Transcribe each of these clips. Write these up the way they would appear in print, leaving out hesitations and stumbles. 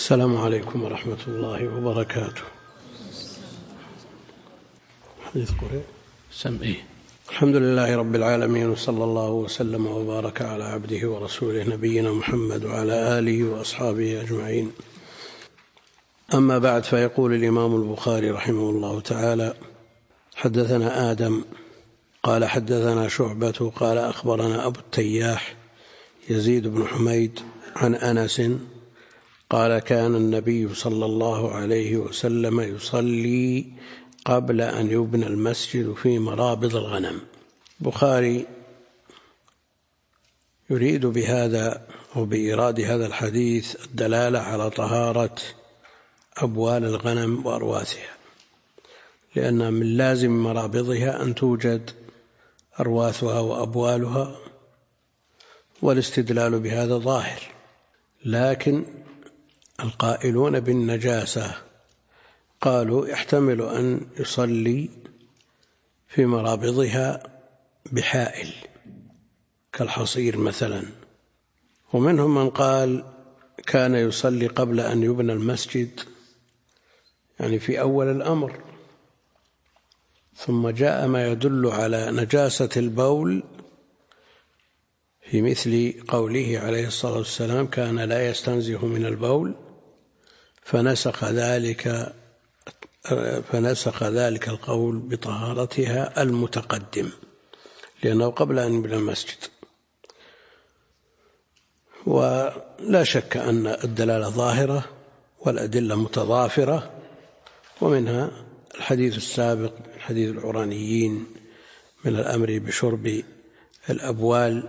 السلام عليكم ورحمة الله وبركاته. حديث قريب سمئه. الحمد لله رب العالمين، وصلى الله وسلم وبارك على عبده ورسوله نبينا محمد وعلى آله وأصحابه أجمعين. أما بعد، فيقول الإمام البخاري رحمه الله تعالى: حدثنا آدم قال حدثنا شعبة قال أخبرنا أبو التياح يزيد بن حميد عن أنس قال: كان النبي صلى الله عليه وسلم يصلي قبل أن يبنى المسجد في مرابض الغنم. البخاري يريد بهذا أو بإيراد هذا الحديث الدلالة على طهارة أبوال الغنم وأرواثها، لأن من لازم مرابضها أن توجد أرواثها وأبوالها، والاستدلال بهذا ظاهر. لكن القائلون بالنجاسة قالوا يحتمل أن يصلي في مرابضها بحائل كالحصير مثلا، ومنهم من قال كان يصلي قبل أن يبنى المسجد، يعني في أول الأمر، ثم جاء ما يدل على نجاسة البول في مثل قوله عليه الصلاة والسلام: كان لا يستنزه من البول، فنسخ ذلك القول بطهارتها المتقدم، لأنه قبل أن يبنى المسجد. ولا شك أن الدلالة ظاهرة والأدلة متضافرة، ومنها الحديث السابق، حديث العرانيين، من الأمر بشرب الأبوال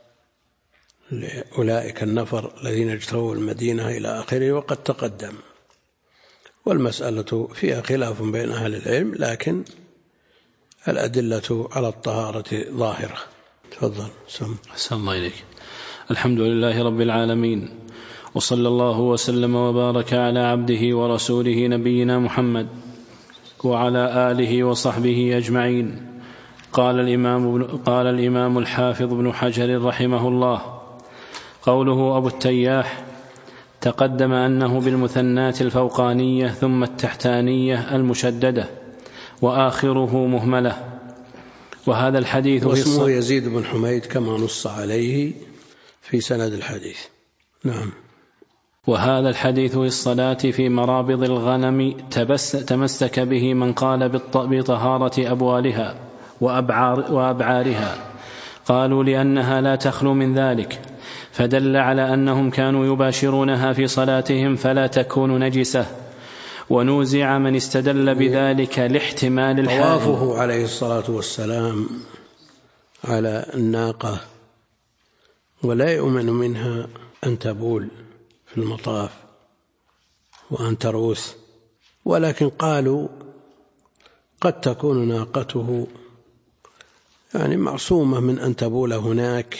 لأولئك النفر الذين اجتووا المدينة إلى آخره، وقد تقدم. والمسألة فيها خلاف بين أهل العلم، لكن الأدلة على الطهارة ظاهرة. تفضل. أحسن الله إليك. الحمد لله رب العالمين، وصلى الله وسلم وبارك على عبده ورسوله نبينا محمد وعلى آله وصحبه أجمعين. قال الإمام الحافظ بن حجر رحمه الله: قوله أبو التياح تقدم أنه بالمثنات الفوقانية ثم التحتانية المشددة وآخره مهملة. وهذا الحديث واسمه يزيد بن حميد كما نص عليه في سند الحديث. نعم. وهذا الحديث في الصلاة في مرابض الغنم تمسك به من قال بطهارة أبوالها وأبعارها، قالوا لأنها لا تخلو من ذلك، فدل على أنهم كانوا يباشرونها في صلاتهم فلا تكون نجسة. ونوزع من استدل بذلك لاحتمال الحال. طوافه عليه الصلاة والسلام على الناقة ولا يؤمن منها أن تبول في المطاف وأن تروث، ولكن قالوا قد تكون ناقته يعني معصومة من أن تبول هناك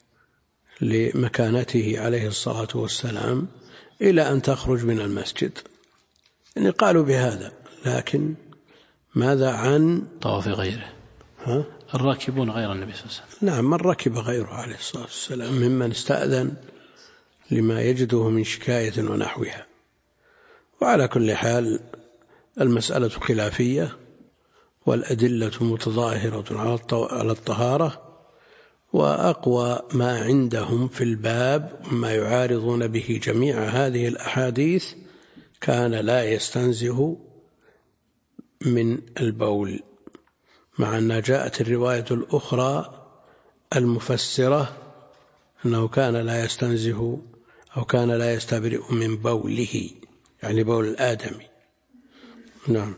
لمكانته عليه الصلاة والسلام إلى أن تخرج من المسجد، يعني قالوا بهذا. لكن ماذا عن طواف غيره؟ الراكبون غير النبي صلى الله عليه وسلم. نعم، من ركب غيره عليه الصلاة والسلام ممن استأذن لما يجده من شكاية ونحوها. وعلى كل حال المسألة خلافية، والأدلة متظاهرة على الطهارة، وأقوى ما عندهم في الباب ما يعارضون به جميع هذه الأحاديث: كان لا يستنزه من البول، مع أن جاءت الرواية الأخرى المفسرة أنه كان لا يستنزه أو كان لا يستبرئ من بوله، يعني بول الآدمي. نعم.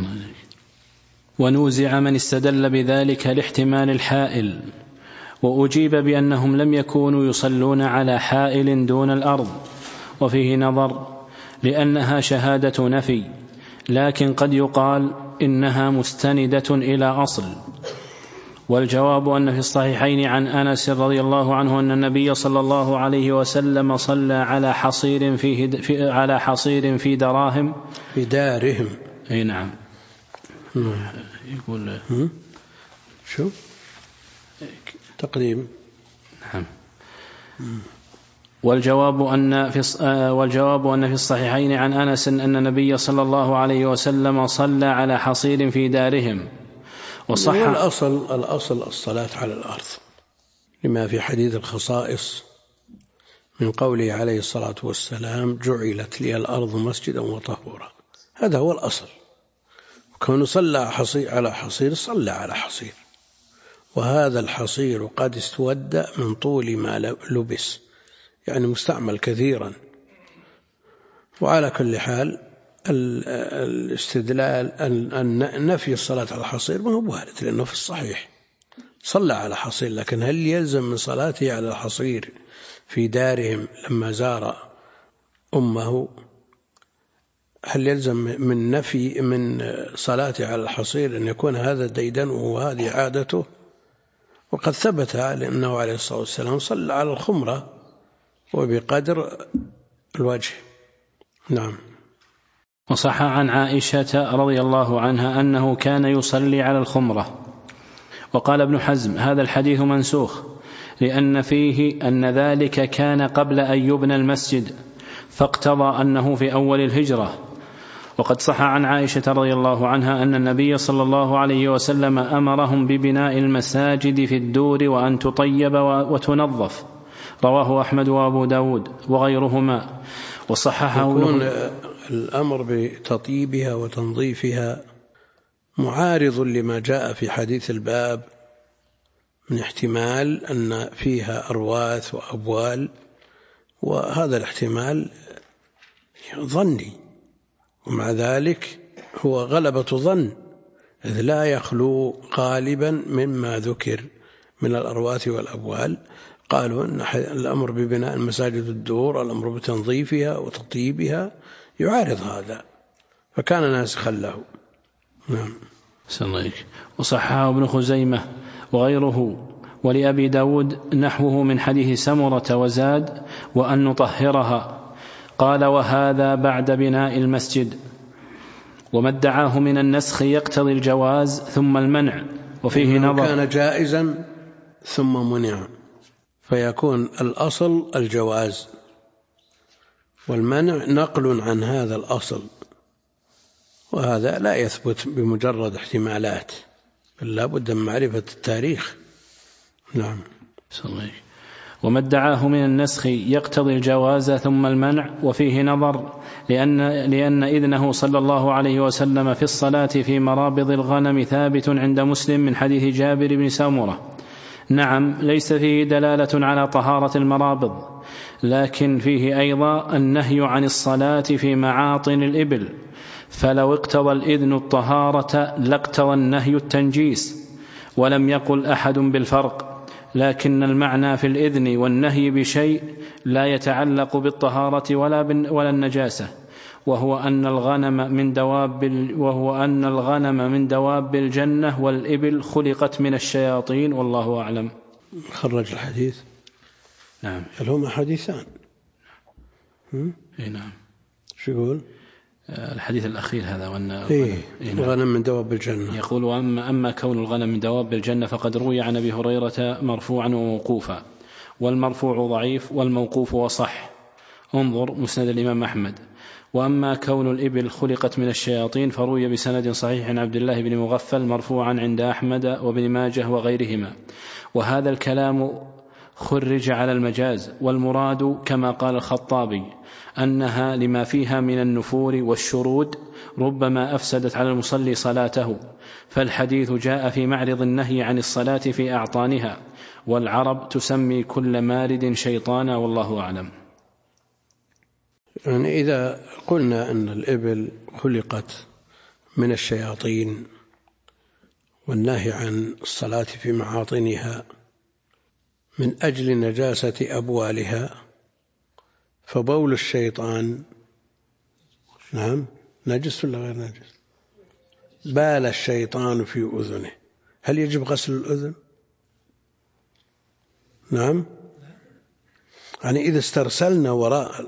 ونوزع من استدل بذلك لاحتمال الحائل، وأجيب بأنهم لم يكونوا يصلون على حائل دون الأرض، وفيه نظر، لأنها شهادة نفي، لكن قد يقال إنها مستندة إلى أصل. والجواب أن في الصحيحين عن أنس رضي الله عنه أن النبي صلى الله عليه وسلم صلى على حصير في دراهم في دارهم. أي نعم. يقول شو تقديم. نعم. والجواب أن في الصحيحين عن أنس أن النبي صلى الله عليه وسلم صلى على حصير في دارهم. وصح الأصل الصلاة على الأرض، لما في حديث الخصائص من قوله عليه الصلاة والسلام: جعلت لي الأرض مسجدا وطهورا. هذا هو الأصل. وكونه صلى على حصير، صلى على حصير، وهذا الحصير قد استود من طول ما لبس، يعني مستعمل كثيرا. وعلى كل حال الاستدلال أن نفي الصلاة على الحصير ما هو وارد، لأنه في الصحيح صلى على حصير، لكن هل يلزم من صلاته على الحصير في دارهم لما زار أمه؟ هل يلزم من صلاته على الحصير أن يكون هذا ديدنه وهذه عادته؟ وقد ثبت لأنه عليه الصلاة والسلام صلى على الخمرة وبقدر الوجه. نعم. وصح عن عائشة رضي الله عنها أنه كان يصلي على الخمرة. وقال ابن حزم: هذا الحديث منسوخ، لأن فيه أن ذلك كان قبل أن يبنى المسجد، فاقتضى أنه في أول الهجرة. وقد صح عن عائشة رضي الله عنها أن النبي صلى الله عليه وسلم أمرهم ببناء المساجد في الدور وأن تطيب وتنظف. رواه أحمد وأبو داود وغيرهما. وصححه يكون الأمر بتطيبها وتنظيفها معارض لما جاء في حديث الباب من احتمال أن فيها أرواث وأبوال، وهذا الاحتمال ظني، ومع ذلك هو غلبة ظن، إذ لا يخلو غالبا مما ذكر من الأرواث والأبوال. قالوا أن الأمر ببناء المساجد الدور، الأمر بتنظيفها وتطيبها، يعارض هذا، فكان ناسخا له. نعم. وصححه ابن خزيمة وغيره ولأبي داود نحوه من حديث سمرة وزاد: وأن نطهرها. قال: وهذا بعد بناء المسجد. وما ادعاه من النسخ يقتضي الجواز ثم المنع، وفيه نظر. كان جائزا ثم منع، فيكون الأصل الجواز، والمنع نقل عن هذا الأصل، وهذا لا يثبت بمجرد احتمالات، بل لا بد من معرفة التاريخ. نعم. وما ادعاه من النسخ يقتضي الجواز ثم المنع، وفيه نظر، لأن إذنه صلى الله عليه وسلم في الصلاة في مرابض الغنم ثابت عند مسلم من حديث جابر بن سمرة. نعم، ليس فيه دلالة على طهارة المرابض، لكن فيه أيضا النهي عن الصلاة في معاطن الإبل، فلو اقتضى الإذن الطهارة لاقتضى النهي التنجيس، ولم يقل أحد بالفرق، لكن المعنى في الإذن والنهي بشيء لا يتعلق بالطهارة ولا النجاسة، وهو أن الغنم من دواب الجنة، والإبل خلقت من الشياطين، والله أعلم. خرج الحديث. نعم. هل هما حديثان؟ نعم. شو يقول الحديث الأخير هذا؟ الغنم من دواب الجنة. يقول: أما كون الغنم من دواب الجنة فقد روي عن أبي هريرة مرفوعا وموقوفا، والمرفوع ضعيف والموقوف وصح، انظر مسند الإمام أحمد. وأما كون الإبل خلقت من الشياطين فروي بسند صحيح عن عبد الله بن مغفل مرفوعا عند أحمد وابن ماجه وغيرهما. وهذا الكلام خرج على المجاز، والمراد كما قال الخطابي أنها لما فيها من النفور والشرود ربما أفسدت على المصلي صلاته، فالحديث جاء في معرض النهي عن الصلاة في أعطانها، والعرب تسمي كل مارد شيطانا، والله أعلم. يعني إذا قلنا أن الإبل خلقت من الشياطين والنهي عن الصلاة في معاطنها من أجل نجاسة أبوالها، فبول الشيطان نعم نجس ولا غير نجس؟ بال الشيطان في أذنه، هل يجب غسل الأذن؟ نعم. يعني إذا استرسلنا وراء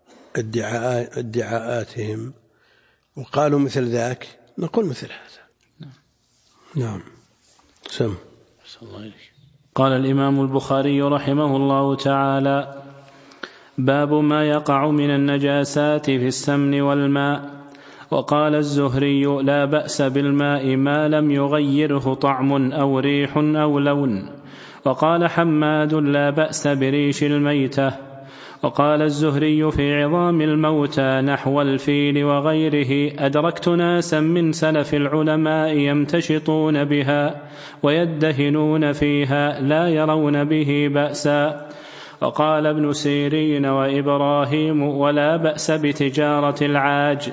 ادعاءاتهم وقالوا مثل ذاك نقول مثل هذا. نعم. سم. قال الإمام البخاري رحمه الله تعالى: باب ما يقع من النجاسات في السمن والماء. وقال الزهري: لا بأس بالماء ما لم يغيره طعم أو ريح أو لون. وقال حماد: لا بأس بريش الميتة. وقال الزهري في عظام الموتى نحو الفيل وغيره: أدركت ناسا من سلف العلماء يمتشطون بها ويدهنون فيها لا يرون به بأسا. وقال ابن سيرين وإبراهيم: ولا بأس بتجارة العاج.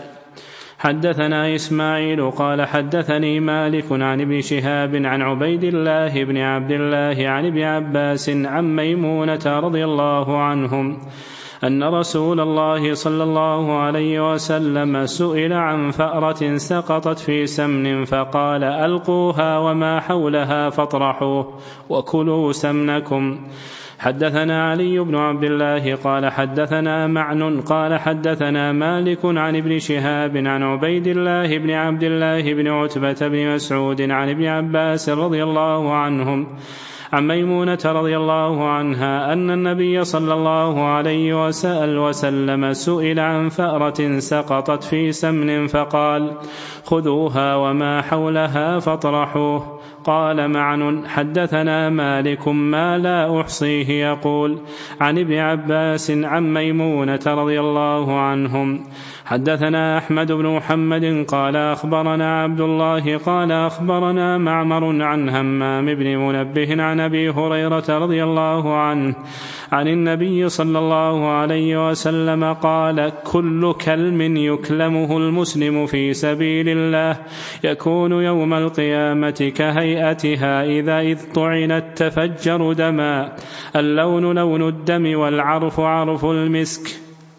حدثنا إسماعيل قال حدثني مالك عن ابن شهاب عن عبيد الله بن عبد الله عن ابن عباس عن ميمونة رضي الله عنهم أن رسول الله صلى الله عليه وسلم سئل عن فأرة سقطت في سمن فقال: ألقوها وما حولها فاطرحوه وكلوا سمنكم. حدثنا علي بن عبد الله قال حدثنا معن قال حدثنا مالك عن ابن شهاب عن عبيد الله بن عبد الله بن عتبة بن مسعود عن ابن عباس رضي الله عنهم عن ميمونة رضي الله عنها أن النبي صلى الله عليه وسلم سئل عن فأرة سقطت في سمن فقال: خذوها وما حولها فاطرحوه. قال معن: حدثنا مالك ما لا أحصيه يقول عن ابن عباس عن ميمونة رضي الله عنهم. حدثنا أحمد بن محمد قال أخبرنا عبد الله قال أخبرنا معمر عن همام بن منبه عن أبي هريرة رضي الله عنه عن النبي صلى الله عليه وسلم قال: كل كلم يكلمه المسلم في سبيل الله يكون يوم القيامة كهيئتها إذ طعنت تفجر دما، اللون لون الدم والعرف عرف المسك.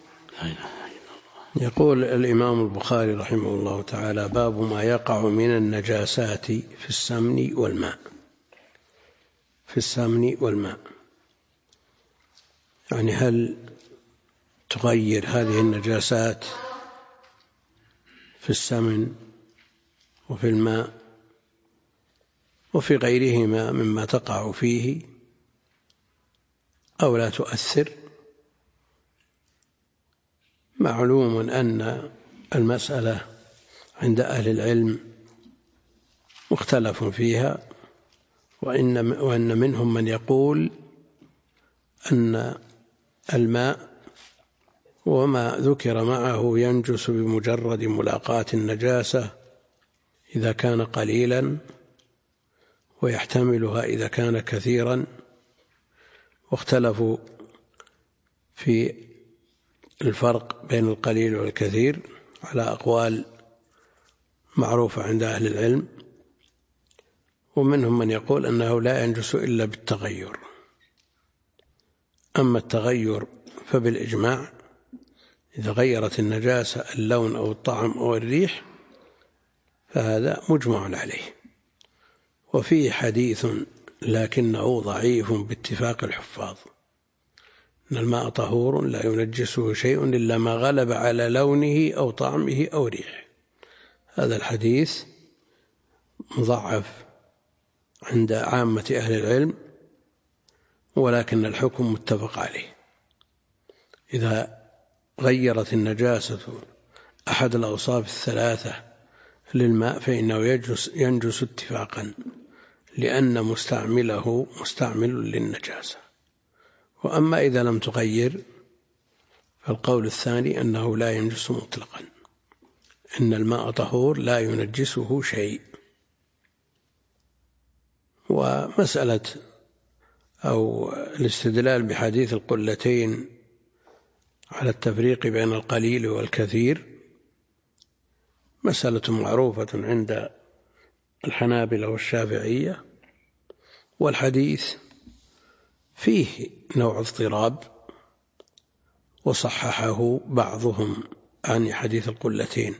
يقول الإمام البخاري رحمه الله تعالى: باب ما يقع من النجاسات في السمن والماء. في السمن والماء يعني هل تغير هذه النجاسات في السمن وفي الماء وفي غيرهما مما تقع فيه أو لا تؤثر؟ معلوم أن المسألة عند أهل العلم مختلف فيها، وأن منهم من يقول أن الماء وما ذكر معه ينجس بمجرد ملاقاة النجاسة إذا كان قليلا، ويحتملها إذا كان كثيرا. واختلفوا في الفرق بين القليل والكثير على أقوال معروفة عند أهل العلم، ومنهم من يقول أنه لا ينجس إلا بالتغير. أما التغير فبالإجماع إذا غيرت النجاسة اللون أو الطعم أو الريح فهذا مجمع عليه. وفيه حديث لكنه ضعيف باتفاق الحفاظ: إن الماء طهور لا ينجسه شيء إلا ما غلب على لونه أو طعمه أو ريحه. هذا الحديث مضعف عند عامة أهل العلم، ولكن الحكم متفق عليه. إذا غيرت النجاسة أحد الأوصاف الثلاثة للماء فإنه ينجس اتفاقا، لأن مستعمله مستعمل للنجاسة. وأما إذا لم تغير فالقول الثاني أنه لا ينجس مطلقا، إن الماء طهور لا ينجسه شيء. ومسألة أو الاستدلال بحديث القلتين على التفريق بين القليل والكثير مسألة معروفة عند الحنابلة والشافعية، والحديث فيه نوع اضطراب وصححه بعضهم عن حديث القلتين،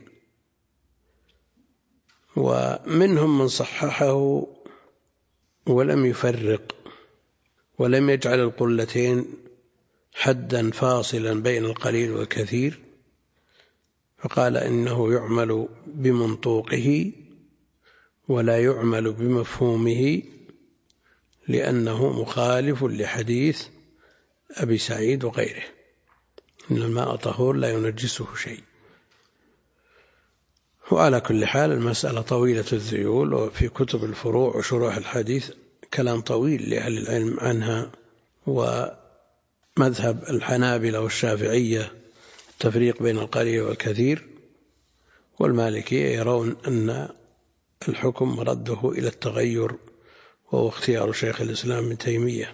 ومنهم من صححه ولم يفرق ولم يجعل القلتين حدا فاصلا بين القليل والكثير، فقال إنه يعمل بمنطوقه ولا يعمل بمفهومه لأنه مخالف لحديث أبي سعيد وغيره. إن الماء طهور لا ينجسه شيء. وعلى كل حال المسألة طويلة الذيول، وفي كتب الفروع وشروح الحديث كلام طويل لأهل العلم عنها. ومذهب الحنابلة والشافعية التفريق بين القليل والكثير، والمالكية يرون أن الحكم مرده إلى التغير، وهو اختيار شيخ الإسلام ابن تيمية.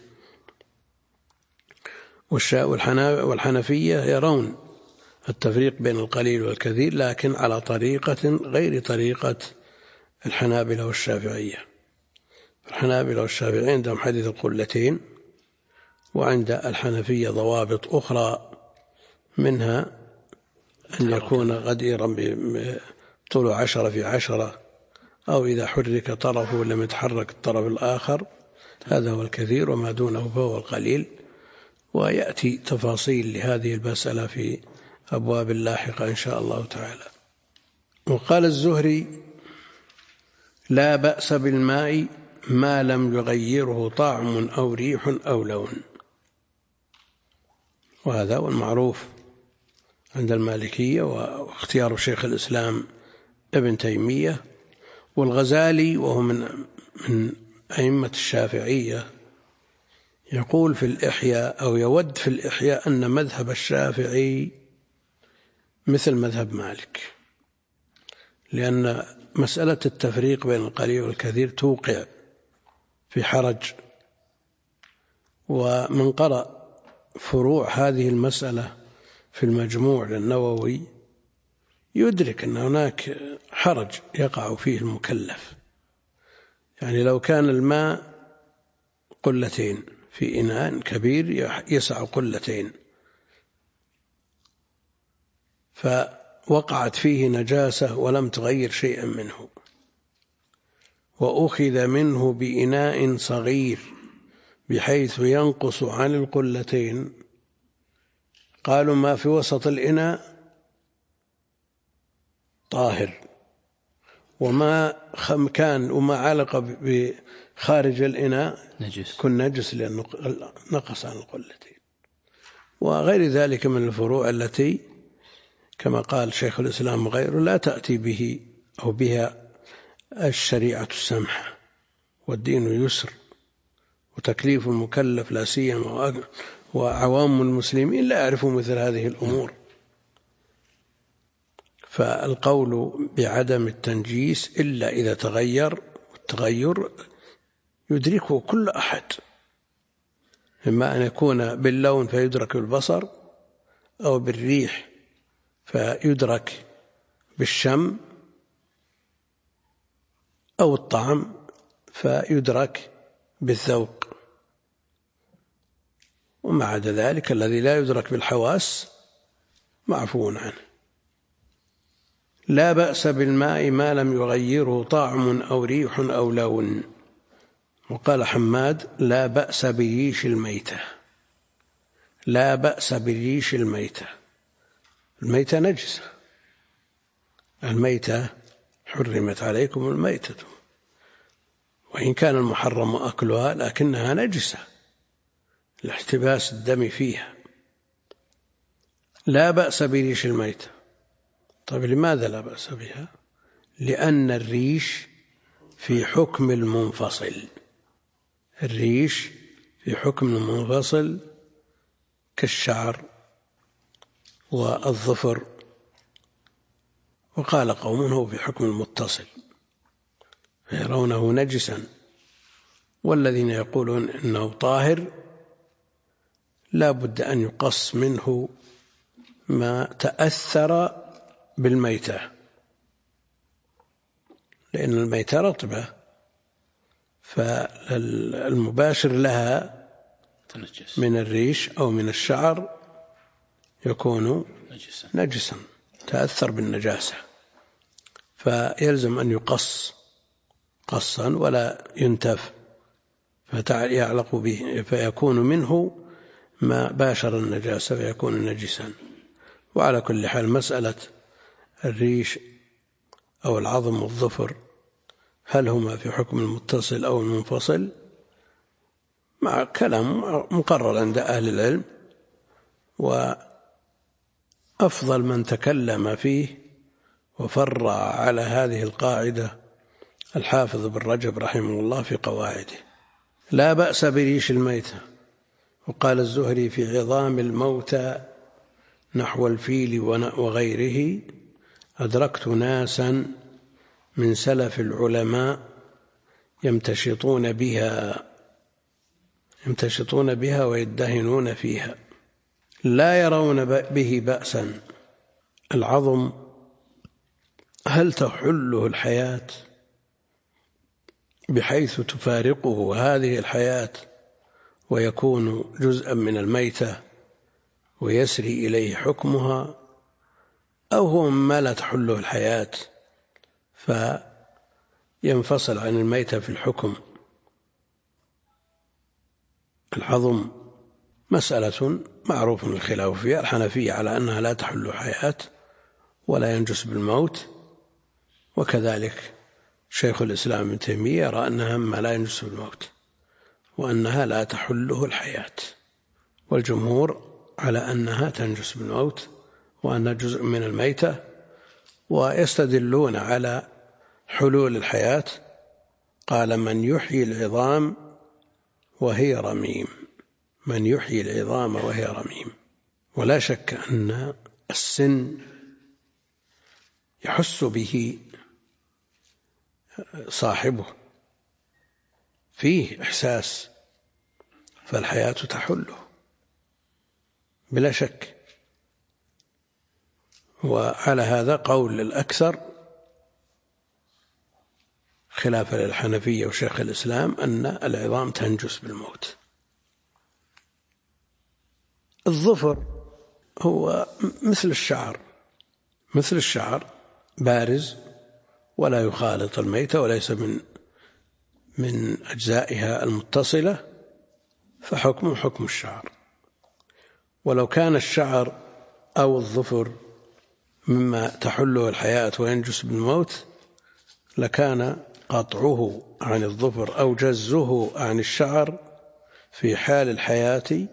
والحنفية يرون التفريق بين القليل والكثير، لكن على طريقة غير طريقة الحنابلة والشافعية. الحنابلة والشافعية عندهم حديث القلتين، وعند الحنفية ضوابط أخرى، منها أن يكون غديرا بطول 10 في 10، أو إذا حرك طرفه لم يتحرك الطرف الآخر، هذا هو الكثير، وما دونه فهو القليل. ويأتي تفاصيل لهذه المسألة في أبواب لاحقة إن شاء الله تعالى. وقال الزهري: لا بأس بالماء ما لم يغيره طعم أو ريح أو لون. وهذا هو المعروف عند المالكية، واختيار شيخ الإسلام ابن تيمية. والغزالي وهو من أئمة الشافعية يقول في الإحياء، أو يود في الإحياء، أن مذهب الشافعي مثل مذهب مالك، لأن مسألة التفريق بين القليل والكثير توقع في حرج. ومن قرأ فروع هذه المسألة في المجموع للنووي يدرك أن هناك حرج يقع فيه المكلف. يعني لو كان الماء قلتين في إناء كبير يسع قلتين، فوقعت فيه نجاسة ولم تغير شيئا منه، وأخذ منه بإناء صغير بحيث ينقص عن القلتين، قالوا ما في وسط الإناء طاهر، وما كان وما علق بخارج الإناء كن نجس لأنه نقص عن القلتين. وغير ذلك من الفروع التي كما قال شيخ الإسلام وغيره لا تأتي به أو بها الشريعة السمحة، والدين يسر، وتكليف المكلف لا سيما وعوام المسلمين لا يعرفوا مثل هذه الأمور. فالقول بعدم التنجيس إلا إذا تغير، والتغير يدركه كل أحد، إما أن يكون باللون فيدرك بالبصر، أو بالريح فيدرك بالشم، أو الطعم فيدرك بالذوق. وما عدا ذلك الذي لا يدرك بالحواس معفو عنه. لا بأس بالماء ما لم يغيره طعم أو ريح أو لون. وقال حماد: لا بأس بريش الميتة. لا بأس بريش الميتة. الميتة نجسة، الميتة حرمت عليكم الميتة، وإن كان المحرم أكلها لكنها نجسة لاحتباس الدم فيها. لا بأس بريش الميتة. طيب لماذا لا بأس بها؟ لأن الريش في حكم المنفصل. الريش في حكم المنفصل كالشعر والظفر، وقال قوم هو في حكم المتصل فيرونه نجسا، والذين يقولون إنه طاهر لا بد أن يقص منه ما تأثر بالميتة، لأن الميتة رطبة، فالمباشر لها من الريش أو من الشعر يكون نجسا تأثر بالنجاسة، فيلزم أن يقص قصا ولا ينتف فيعلق به، فيكون منه ما باشر النجاسة فيكون نجسا. وعلى كل حال مسألة الريش أو العظم والظفر هل هما في حكم المتصل أو المنفصل، مع كلام مقرر عند أهل العلم، أفضل من تكلم فيه وفرع على هذه القاعدة الحافظ بن رجب رحمه الله في قواعده. لا بأس بريش الميتة. وقال الزهري في عظام الموتى نحو الفيل وغيره: أدركت ناسا من سلف العلماء يمتشطون بها ويدهنون فيها لا يرون به بأسا. العظم هل تحله الحياة بحيث تفارقه هذه الحياة ويكون جزءا من الميتة ويسري إليه حكمها، أو هو ما لا تحله الحياة فينفصل عن الميتة في الحكم؟ العظم مسألة معروف الخلاف فيها. الحنفية على أنها لا تحل حياة ولا ينجس بالموت، وكذلك شيخ الإسلام ابن تيمية يرى أنها ما لا ينجس بالموت وأنها لا تحله الحياة، والجمهور على أنها تنجس بالموت وأنها جزء من الميتة، ويستدلون على حلول الحياة. قال: من يحيي العظام وهي رميم. من يحيي العظام وهي رميم. ولا شك أن السن يحس به صاحبه، فيه إحساس، فالحياة تحله بلا شك. وعلى هذا قول الأكثر خلافا للحنفية وشيخ الإسلام أن العظام تنجس بالموت. الظفر هو مثل الشعر بارز ولا يخالط الميتة وليس من أجزائها المتصلة، فحكمه حكم الشعر. ولو كان الشعر أو الظفر مما تحله الحياة وينجس بالموت لكان قطعه عن الظفر أو جزه عن الشعر في حال الحياة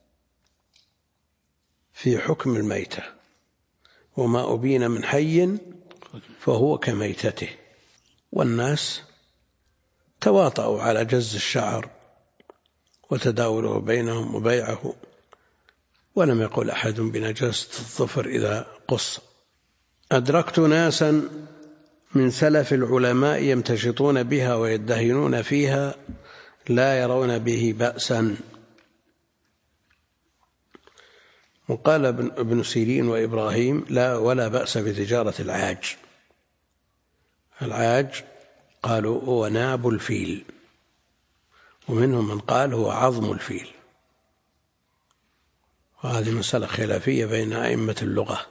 في حكم الميتة، وما أبين من حي فهو كميتته. والناس تواطؤوا على جز الشعر وتداوله بينهم وبيعه، ولم يقل أحد بنجاسة الظفر إذا قص. أدركت ناسا من سلف العلماء يمتشطون بها ويدهنون فيها لا يرون به بأسا. وقال ابن سيرين وإبراهيم: لا ولا بأس بتجارة العاج. العاج قالوا هو ناب الفيل، ومنهم من قال هو عظم الفيل، وهذه مسألة خلافية بين أئمة اللغة.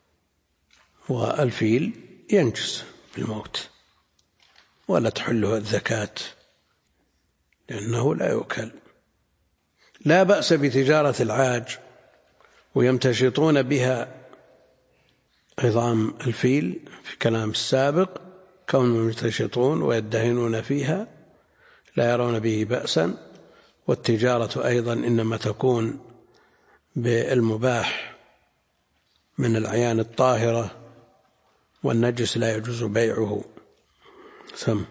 والفيل ينجس بالموت ولا تحله الزكاة لأنه لا يؤكل. لا بأس بتجارة العاج ويمتشطون بها عظام الفيل في كلام السابق، كونهم يمتشطون ويدهنون فيها لا يرون به بأسا. والتجارة أيضا إنما تكون بالمباح من الأعيان الطاهرة، والنجس لا يجوز بيعه. سم.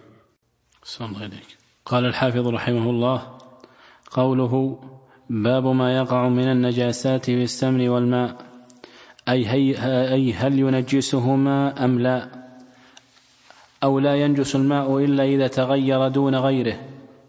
قال الحافظ رحمه الله: قوله باب ما يقع من النجاسات في السمن والماء، أي هل ينجسهما أم لا، أو لا ينجس الماء إلا إذا تغير دون غيره.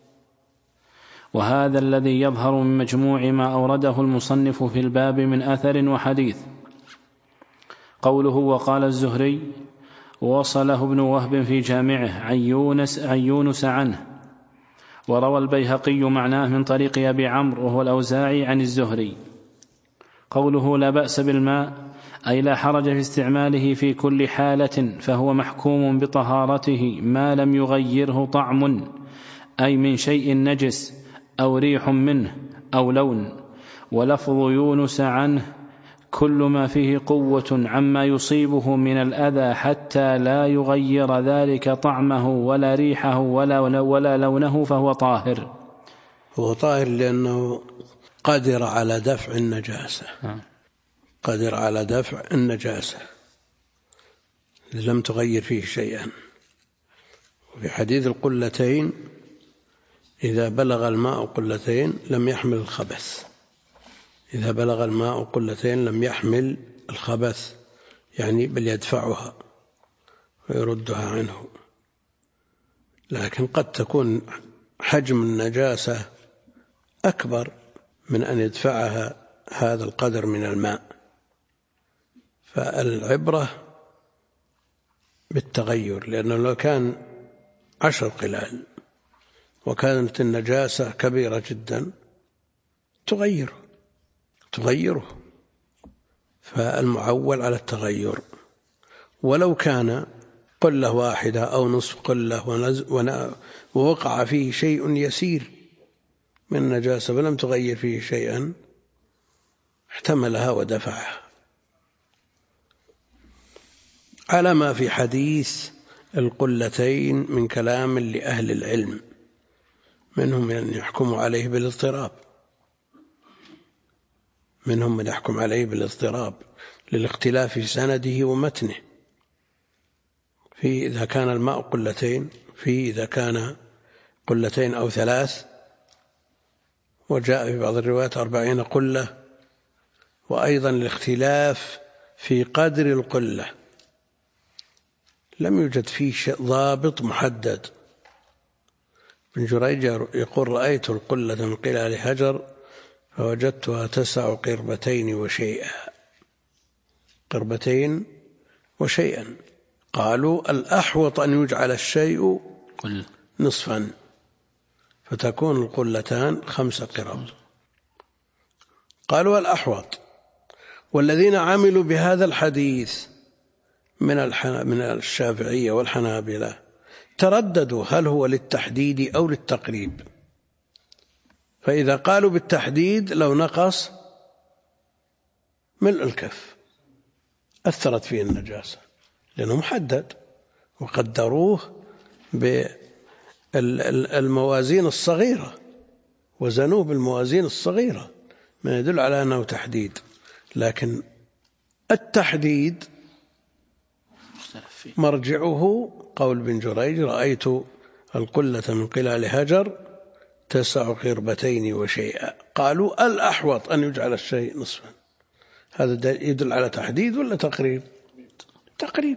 وهذا الذي يظهر من مجموع ما أورده المصنف في الباب من أثر وحديث. قوله وقال الزهري وصله ابن وهب في جامعه عن يونس عنه، وروى البيهقي معناه من طريق أبي عمرو وهو الأوزاعي عن الزهري. قوله لا بأس بالماء أي لا حرج في استعماله في كل حالة، فهو محكوم بطهارته ما لم يغيره طعم، أي من شيء نجس أو ريح منه أو لون. ولفظ يونس عنه كل ما فيه قوة عما يصيبه من الأذى حتى لا يغير ذلك طعمه ولا ريحه ولا لونه، فهو طاهر. هو طاهر لأنه قادر على دفع النجاسة. قادر على دفع النجاسة لم تغير فيه شيئا. وفي حديث القلتين إذا بلغ الماء قلتين لم يحمل الخبث، إذا بلغ الماء قلتين لم يحمل الخبث، يعني بل يدفعها ويردها عنه. لكن قد تكون حجم النجاسة أكبر من أن يدفعها هذا القدر من الماء، فالعبرة بالتغير، لأنه لو كان 10 قلال وكانت النجاسة كبيرة جدا تغيره، فالمعول على التغير. ولو كان قلة واحدة أو نصف قلة ووقع فيه شيء يسير من النجاسة ولم تغير فيه شيئا احتملها ودفعها، على ما في حديث القلتين من كلام لأهل العلم، منهم من يحكم عليه بالاضطراب للاختلاف في سنده ومتنه، في إذا كان الماء قلتين، في إذا كان قلتين أو 3، وجاء في بعض الروايات 40 قلة، وأيضا الاختلاف في قدر القلة، لم يوجد فيه ضابط محدد. ابن جريج يقول: رأيت القلة من قلال حجر فوجدتها تسع قربتين وشيئا. قالوا: الأحوط أن يجعل الشيء نصفا فتكون القلتان 5 قرب. قالوا: الأحوط. والذين عملوا بهذا الحديث من الشافعية والحنابلة ترددوا هل هو للتحديد أو للتقريب، فإذا قالوا بالتحديد لو نقص ملء الكف أثرت فيه النجاسة، لأنه محدد وقدروه بالموازين الصغيرة، وزنوه بالموازين الصغيرة، ما يدل على أنه تحديد. لكن التحديد مرجعه قول بن جريج: رأيت القلة من قلال حجر 9 قربتين وشيئا. قالوا: الأحوط أن يجعل الشيء نصفا. هذا يدل على تحديد ولا تقريب؟ تقريب.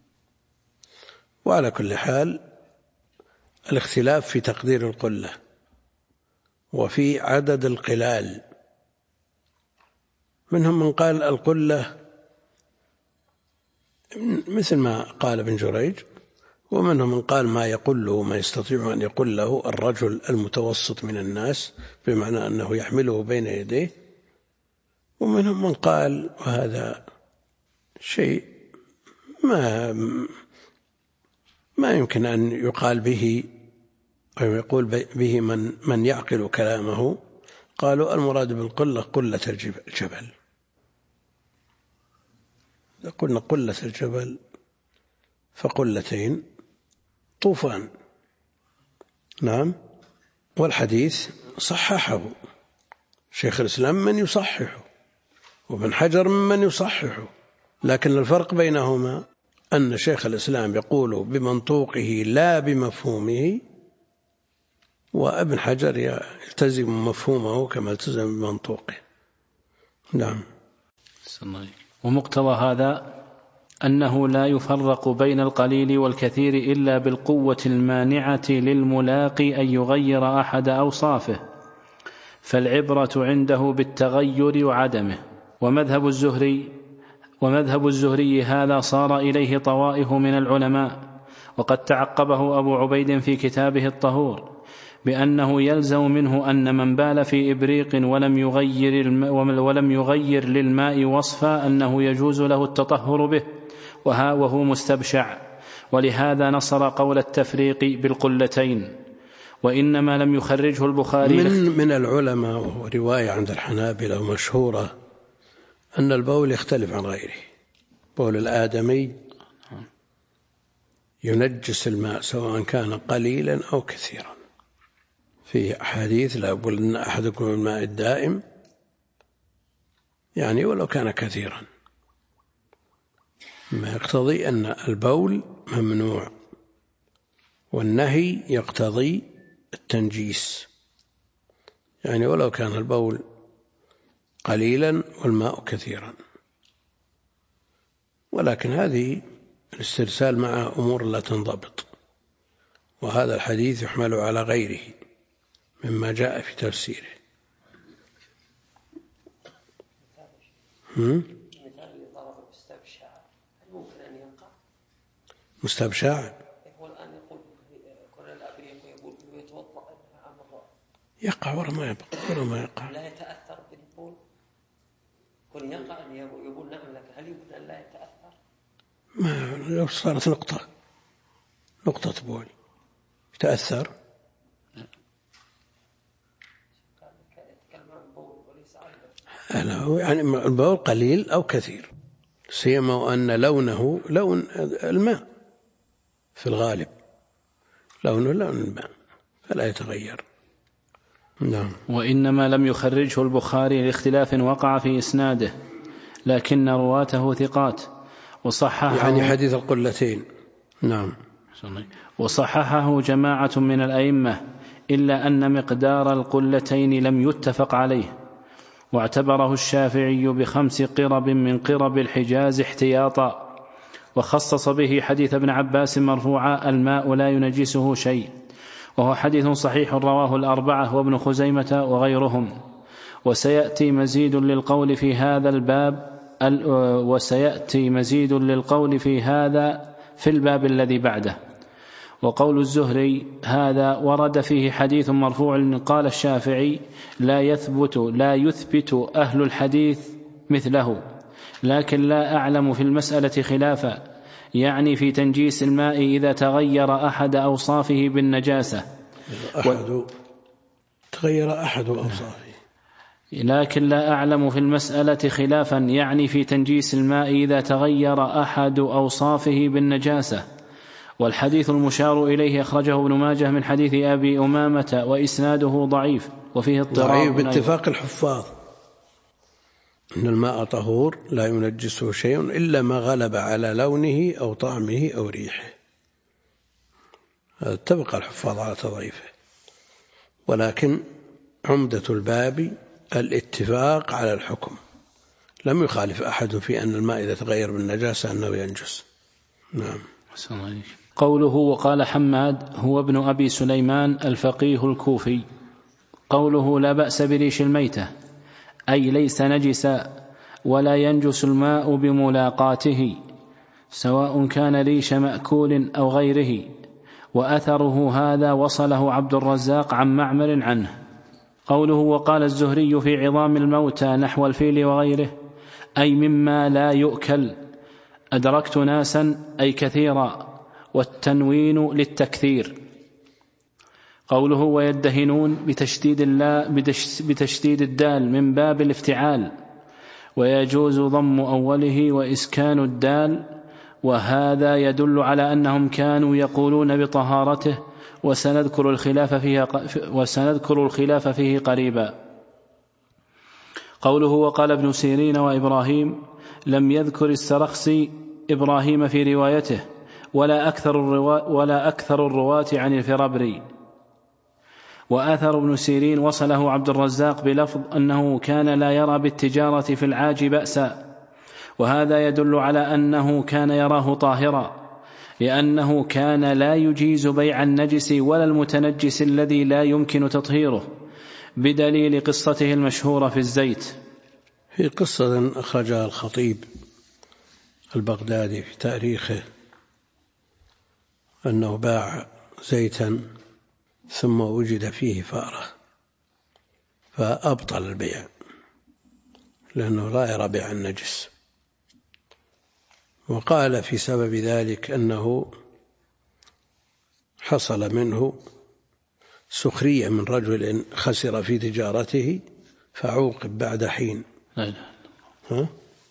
وعلى كل حال الاختلاف في تقدير القلة وفي عدد القلال، منهم من قال القلة مثل ما قال ابن جريج، ومنهم من قال ما يقله ما يستطيع أن يقله الرجل المتوسط من الناس، بمعنى أنه يحمله بين يديه، ومنهم من قال وهذا شيء ما يمكن أن يقال به أو يقول به من يعقل كلامه، قالوا المراد بالقلة قلة الجبل. إذا قلنا قلة الجبل فقلتين طوفان. نعم. والحديث صححه شيخ الإسلام من يصححه، وابن حجر من يصححه، لكن الفرق بينهما أن شيخ الإسلام يقول بمنطوقه لا بمفهومه، وابن حجر يلتزم مفهومه كما التزم بمنطوقه. نعم. ومقتضى هذا أنه لا يفرق بين القليل والكثير إلا بالقوة المانعة للملاقي أن يغير أحد أوصافه، فالعبرة عنده بالتغير وعدمه. ومذهب الزهري هذا صار إليه طوائف من العلماء، وقد تعقبه أبو عبيد في كتابه الطهور بأنه يلزم منه أن من بال في إبريق ولم يغير للماء وصفا أنه يجوز له التطهر به، وهو مستبشع. ولهذا نصر قول التفريق بالقلتين، وإنما لم يخرجه البخاري. من العلماء ورواية عند الحنابلة مشهورة أن البول يختلف عن غيره. بول الآدمي ينجس الماء سواء كان قليلا أو كثيرا. في أحاديث لا يبولن أحدكم الماء الدائم يعني ولو كان كثيرا، ما يقتضي أن البول ممنوع، والنهي يقتضي التنجيس، يعني ولو كان البول قليلا والماء كثيرا. ولكن هذه الاسترسال مع أمور لا تنضبط، وهذا الحديث يحمل على غيره مما جاء في تفسيره. مستبشع يقع ولا ما يقع لا يتأثر بالبول، كل يقع يقول نعم لك، هل يمكن أن لا يتأثر؟ ما لو صارت نقطة بول يتأثر. يعني البول قليل أو كثير، سيما وأن لونه لون الماء في الغالب، لونه لون الماء فلا يتغير. نعم. وإنما لم يخرجه البخاري لاختلاف وقع في إسناده، لكن رواته ثقات، وصححه يعني حديث القلتين. نعم. وصححه جماعة من الأئمة، إلا أن مقدار القلتين لم يتفق عليه، واعتبره الشافعي ب5 قرب من قرب الحجاز احتياطا، وخصص به حديث ابن عباس مرفوعا: الماء لا ينجسه شيء، وهو حديث صحيح رواه الأربعة وابن خزيمة وغيرهم. وسيأتي مزيد للقول في هذا الباب في الباب الذي بعده. وقول الزهري هذا ورد فيه حديث مرفوع قال الشافعي: لا يثبت أهل الحديث مثله، لكن لا أعلم في المسألة خلافا، يعني في تنجيس الماء إذا تغير أحد أوصافه بالنجاسة. تغير أحد أوصافه، لكن لا أعلم في المسألة خلافا، يعني في تنجيس الماء إذا تغير أحد أوصافه بالنجاسة. والحديث المشار إليه أخرجه ابن ماجه من حديث أبي أمامة، وإسناده ضعيف وفيه اضطراب. ضعيف باتفاق الحفاظ، إن الماء طهور لا ينجسه شيء إلا ما غلب على لونه أو طعمه أو ريحه، اتفق الحفاظ على تضعيفه. ولكن عمدة الباب الاتفاق على الحكم، لم يخالف أحد في أن الماء إذا تغير بالنجاسة أنه ينجس. نعم. قوله وقال حماد هو ابن أبي سليمان الفقيه الكوفي. قوله لا بأس بريش الميتة، أي ليس نجسا، ولا ينجس الماء بملاقاته، سواء كان ريش مأكول أو غيره. وأثره هذا وصله عبد الرزاق عن معمر عنه. قوله وقال الزهري في عظام الموتى نحو الفيل وغيره، أي مما لا يؤكل. أدركت ناسا أي كثيرا، والتنوين للتكثير. قوله ويدهنون بتشديد الدال من باب الافتعال، ويجوز ضم أوله وإسكان الدال، وهذا يدل على أنهم كانوا يقولون بطهارته، وسنذكر الخلاف فيه قريبا. قوله وقال ابن سيرين وإبراهيم، لم يذكر السرخسي إبراهيم في روايته، ولا أكثر الرواة عن الفرابري. وآثر ابن سيرين وصله عبد الرزاق بلفظ أنه كان لا يرى بالتجارة في العاج بأسا، وهذا يدل على أنه كان يراه طاهرا، لأنه كان لا يجيز بيع النجس ولا المتنجس الذي لا يمكن تطهيره، بدليل قصته المشهورة في الزيت. في قصة أخرجها الخطيب البغدادي في تاريخه، أنه باع زيتا ثم وجد فيه فأرة فأبطل البيع، لأنه لا يرى بيع النجس. وقال في سبب ذلك أنه حصل منه سخرية من رجل خسر في تجارته فعوقب بعد حين. ها؟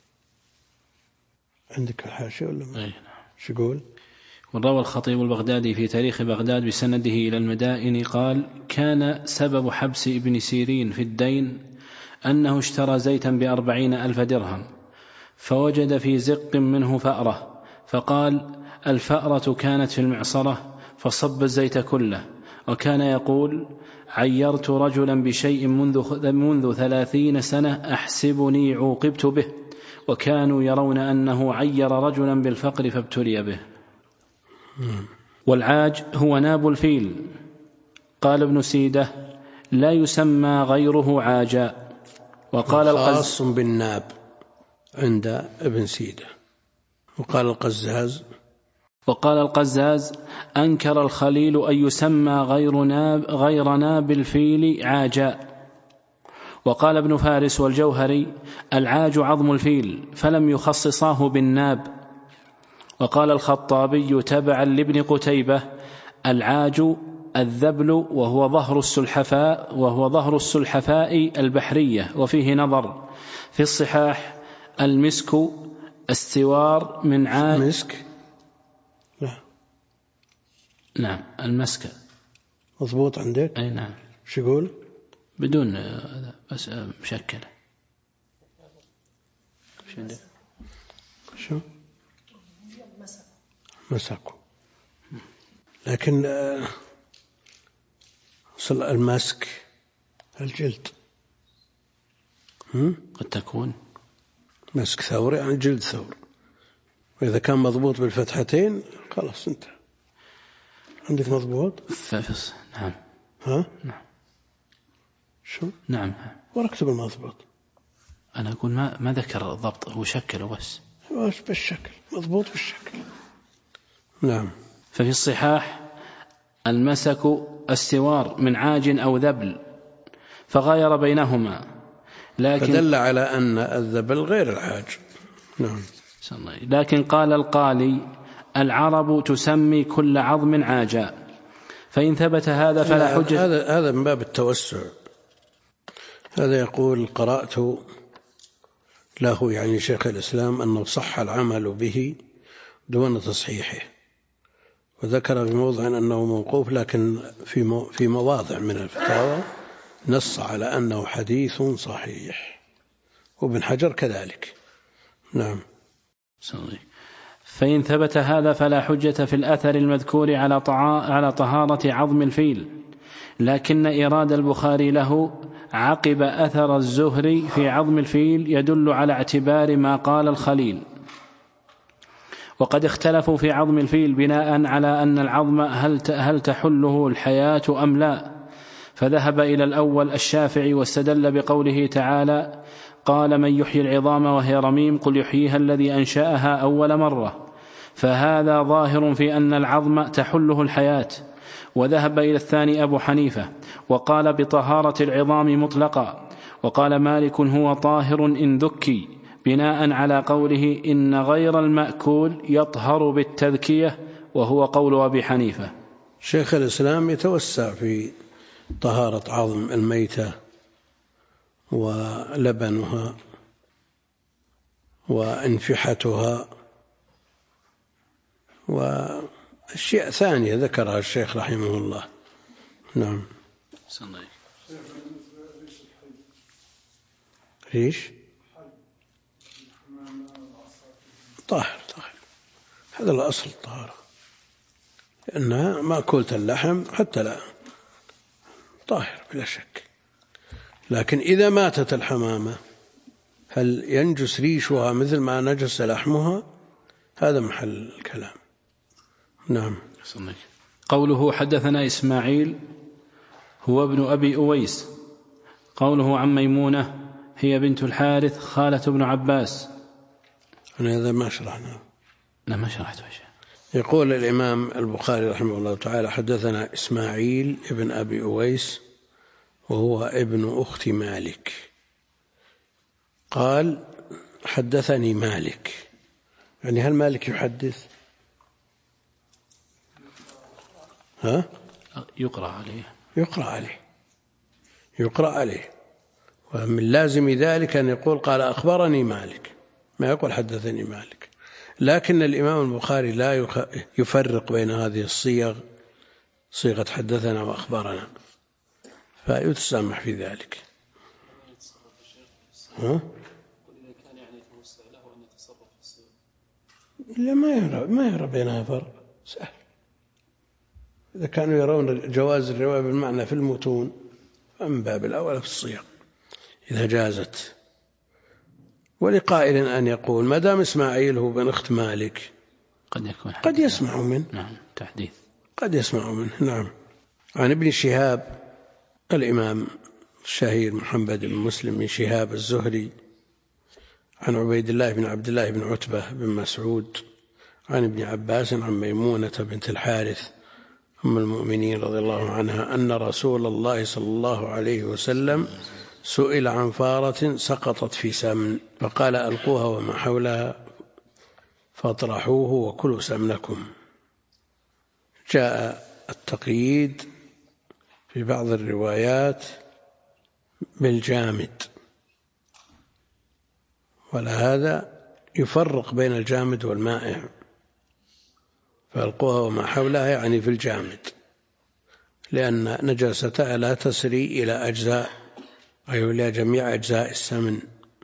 عندك الحاشية ولا ما؟ شو يقول؟ وروى الخطيب البغدادي في تاريخ بغداد بسنده إلى المدائن قال: كان سبب حبس ابن سيرين في الدين أنه اشترى زيتا ب40,000 درهم، فوجد في زق منه فأرة، فقال: الفأرة كانت في المعصرة، فصب الزيت كله. وكان يقول: عيرت رجلا بشيء منذ 30 سنة أحسبني عوقبت به، وكانوا يرون أنه عير رجلا بالفقر فابتلي به. والعاج هو ناب الفيل. قال ابن سيدة: لا يسمى غيره عاجا. وقال خاص بالناب عند ابن سيدة. وقال القزاز: أنكر الخليل أن يسمى غير ناب الفيل عاجا. وقال ابن فارس والجوهري: العاج عظم الفيل، فلم يخصصاه بالناب. وقال الخطابي تبعا لابن قتيبة: العاج الذبل، وهو ظهر السلحفاء البحرية، وفيه نظر. في الصحاح: المسك استوار من عاج. مسك؟ لا. نعم، المسك مضبوط عندك؟ أي نعم. شو يقول؟ بدون بس مشكلة. شو؟ مسكوا. لكن أصل المسك الجلد. قد تكون مسك ثور يعني جلد ثور، وإذا كان مضبوط بالفتحتين خلاص انت عندك مضبوط. نعم. ها؟ نعم. شو؟ نعم. وركتب المضبوط. أنا أقول ما ذكر الضبط، هو شكله بس. بالشكل مضبوط بالشكل. نعم. ففي الصحاح: المسك استوار من عاج أو ذبل، فغاير بينهما، فدل على أن الذبل غير العاج. نعم. لكن قال القالي: العرب تسمي كل عظم عاجا، فإن ثبت هذا فلا حجة. هذا من باب التوسع. هذا يقول: قرأت له يعني شيخ الإسلام أنه صح العمل به دون تصحيحه، وذكر في موضع أنه موقوف، لكن في مواضع من الفتاوى نص على أنه حديث صحيح، وابن حجر كذلك. نعم. فإن ثبت هذا فلا حجة في الأثر المذكور على طهارة عظم الفيل، لكن إيراد البخاري له عقب أثر الزهري في عظم الفيل يدل على اعتبار ما قال الخليل. وقد اختلفوا في عظم الفيل بناء على أن العظم هل تحله الحياة أم لا، فذهب إلى الأول الشافعي واستدل بقوله تعالى: قال: من يحيي العظام وهي رميم، قل يحييها الذي أنشأها أول مرة، فهذا ظاهر في أن العظم تحله الحياة. وذهب إلى الثاني أبو حنيفة وقال بطهارة العظام مطلقا. وقال مالك: هو طاهر إن ذكي، بناء على قوله: إن غير المأكول يطهر بالتذكية، وهو قول أبي حنيفة. شيخ الإسلام يتوسع في طهارة عظم الميتة ولبنها وانفحتها وأشياء ثانية ذكرها الشيخ رحمه الله. نعم. ليش؟ طاهر. هذا الأصل الطهارة، لأنها مأكولة اللحم حتى لا طاهر بلا شك. لكن إذا ماتت الحمامة هل ينجس ريشها مثل ما نجس لحمها؟ هذا محل الكلام. نعم. قوله حدثنا إسماعيل هو ابن أبي أويس. قوله عن ميمونة هي بنت الحارث خالة ابن عباس. هذا ما شرحنا. لا ما شرحته شيء. يقول الإمام البخاري رحمه الله تعالى: حدثنا إسماعيل ابن أبي أويس وهو ابن أخت مالك قال: حدثني مالك. يعني هل مالك يحدث؟ ها؟ يقرأ عليه. ومن لازم ذلك أن يقول قال أخبرني مالك، ما يقول حدثني مالك. لكن الإمام البخاري لا يفرق بين هذه الصيغ، صيغة حدثنا وأخبرنا، فيتسامح في ذلك. ها؟ إذا كان يعني يتوسع له أن يتصرف في السوق. لا ما يرى بينها فرق، سهل. إذا كانوا يرون جواز الرواية بالمعنى في المتون فمن باب الأولى في الصيغ إذا جازت. ولقائل أن يقول ما دام إسماعيل هو بن أخت مالك قد يسمع منه. نعم، تحديث قد يسمع منه. نعم. عن ابن شهاب الإمام الشهير محمد بن مسلم بن شهاب الزهري عن عبيد الله بن عبد الله بن عتبة بن مسعود عن ابن عباس عن ميمونة بنت الحارث أم المؤمنين رضي الله عنها أن رسول الله صلى الله عليه وسلم سئل عن فارة سقطت في سمن فقال ألقوها وما حولها فاطرحوه وكلوا سمنكم. جاء التقييد في بعض الروايات بالجامد، ولهذا يفرق بين الجامد والمائع، فألقوها وما حولها يعني في الجامد، لأن نجاستها لا تسري إلى أجزاء أي إلى جميع أجزاء السمن.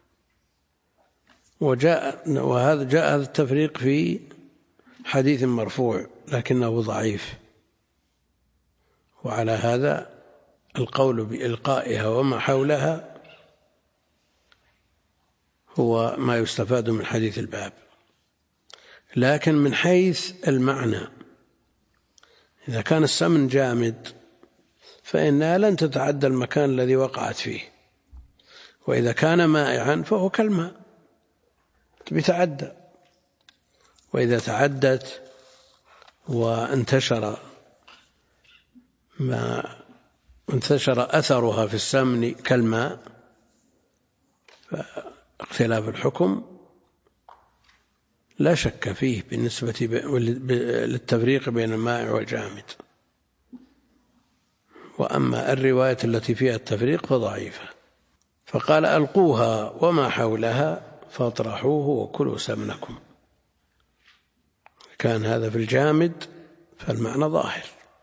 جاء هذا التفريق في حديث مرفوع لكنه ضعيف، وعلى هذا القول بإلقائها وما حولها هو ما يستفاد من حديث الباب. لكن من حيث المعنى إذا كان السمن جامد فإنها لن تتعدى المكان الذي وقعت فيه، وإذا كان مائعا فهو كالماء بيتعدى، وإذا تعدت وانتشر أثرها في السمن كالماء فاختلاف الحكم لا شك فيه بالنسبة للتفريق بين المائع والجامد. وأما الرواية التي فيها التفريق فضعيفة. فقال ألقوها وما حولها فاطرحوه وكلوا سمنكم. كان هذا في الجامد فالمعنى ظاهر،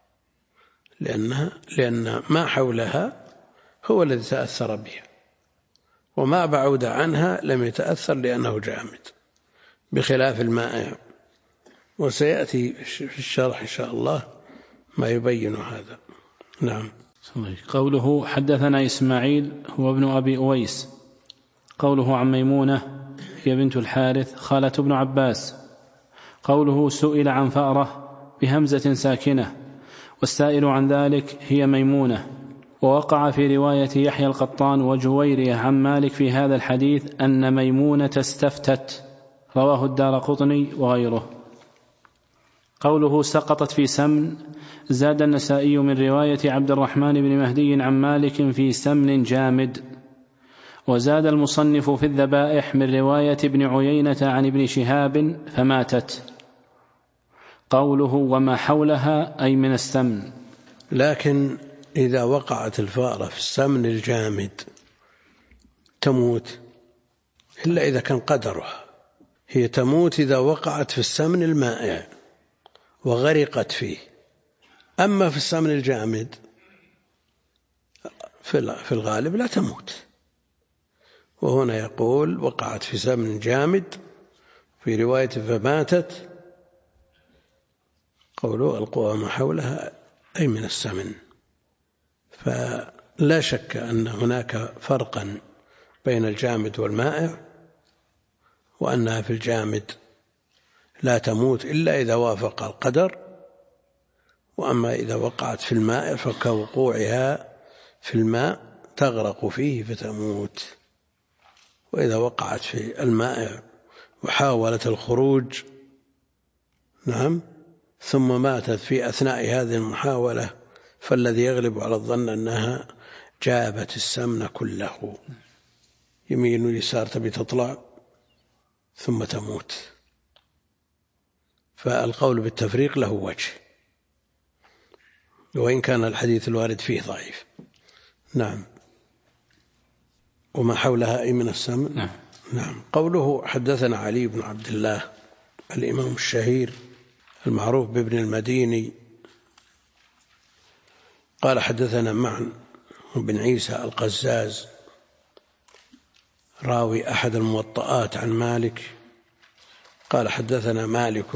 لأن ما حولها هو الذي تأثر بها، وما بعد عنها لم يتأثر لأنه جامد، بخلاف المائع. وسيأتي في الشرح إن شاء الله ما يبين هذا. نعم. قوله حدثنا إسماعيل هو ابن أبي أويس. قوله عن ميمونة هي بنت الحارث خالة ابن عباس. قوله سئل عن فأرة بهمزة ساكنة، والسائل عن ذلك هي ميمونة. ووقع في رواية يحيى القطان وجويرية عن مالك في هذا الحديث أن ميمونة استفتت، رواه الدارقطني وغيره. قوله سقطت في سمن، زاد النسائي من رواية عبد الرحمن بن مهدي عن مالك في سمن جامد. وزاد المصنف في الذبائح من رواية ابن عيينة عن ابن شهاب فماتت. قوله وما حولها أي من السمن. لكن إذا وقعت الفأرة في السمن الجامد تموت إلا إذا كان قدرها، هي تموت إذا وقعت في السمن المائع وغرقت فيه. أما في السمن الجامد في الغالب لا تموت. وهنا يقول وقعت في سمن جامد في رواية فماتت، قوله ألقوها ما حولها أي من السمن. فلا شك أن هناك فرقا بين الجامد والمائع، وأنها في الجامد لا تموت إلا إذا وافق القدر، وأما إذا وقعت في الماء فكوقوعها في الماء تغرق فيه فتموت. وإذا وقعت في الماء وحاولت الخروج نعم ثم ماتت في أثناء هذه المحاولة فالذي يغلب على الظن أنها جابت السمن كله، يمين ويسار تبي تطلع ثم تموت. فالقول بالتفريق له وجه، وإن كان الحديث الوارد فيه ضعيف. نعم. وما حولها أي من السمن. نعم. قوله حدثنا علي بن عبد الله الإمام الشهير المعروف بابن المديني قال حدثنا معن بن عيسى القزاز راوي أحد الموطئات عن مالك قال حدثنا مالك،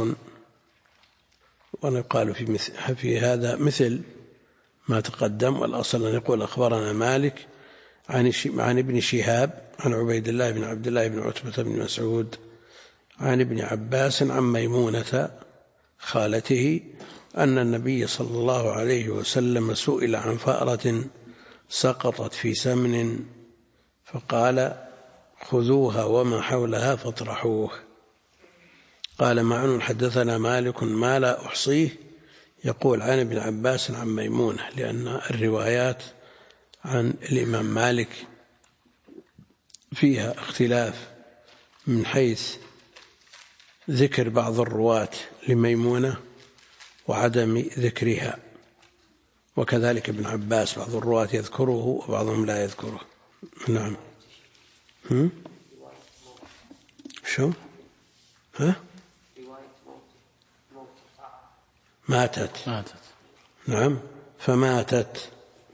ونقال في هذا مثل ما تقدم، والأصل أن يقول أخبرنا مالك عن ابن شهاب عن عبيد الله بن عبد الله بن عتبة بن مسعود عن ابن عباس عن ميمونة خالته أن النبي صلى الله عليه وسلم سئل عن فأرة سقطت في سمن فقال خذوها وما حولها فاطرحوه. قال معن حدثنا مالك ما لا أحصيه، يقول عن ابن عباس عن ميمونة، لأن الروايات عن الإمام مالك فيها اختلاف من حيث ذكر بعض الرواة لميمونة وعدم ذكرها، وكذلك ابن عباس بعض الرواة يذكره وبعضهم لا يذكره. نعم. شو؟ ماتت. نعم فماتت.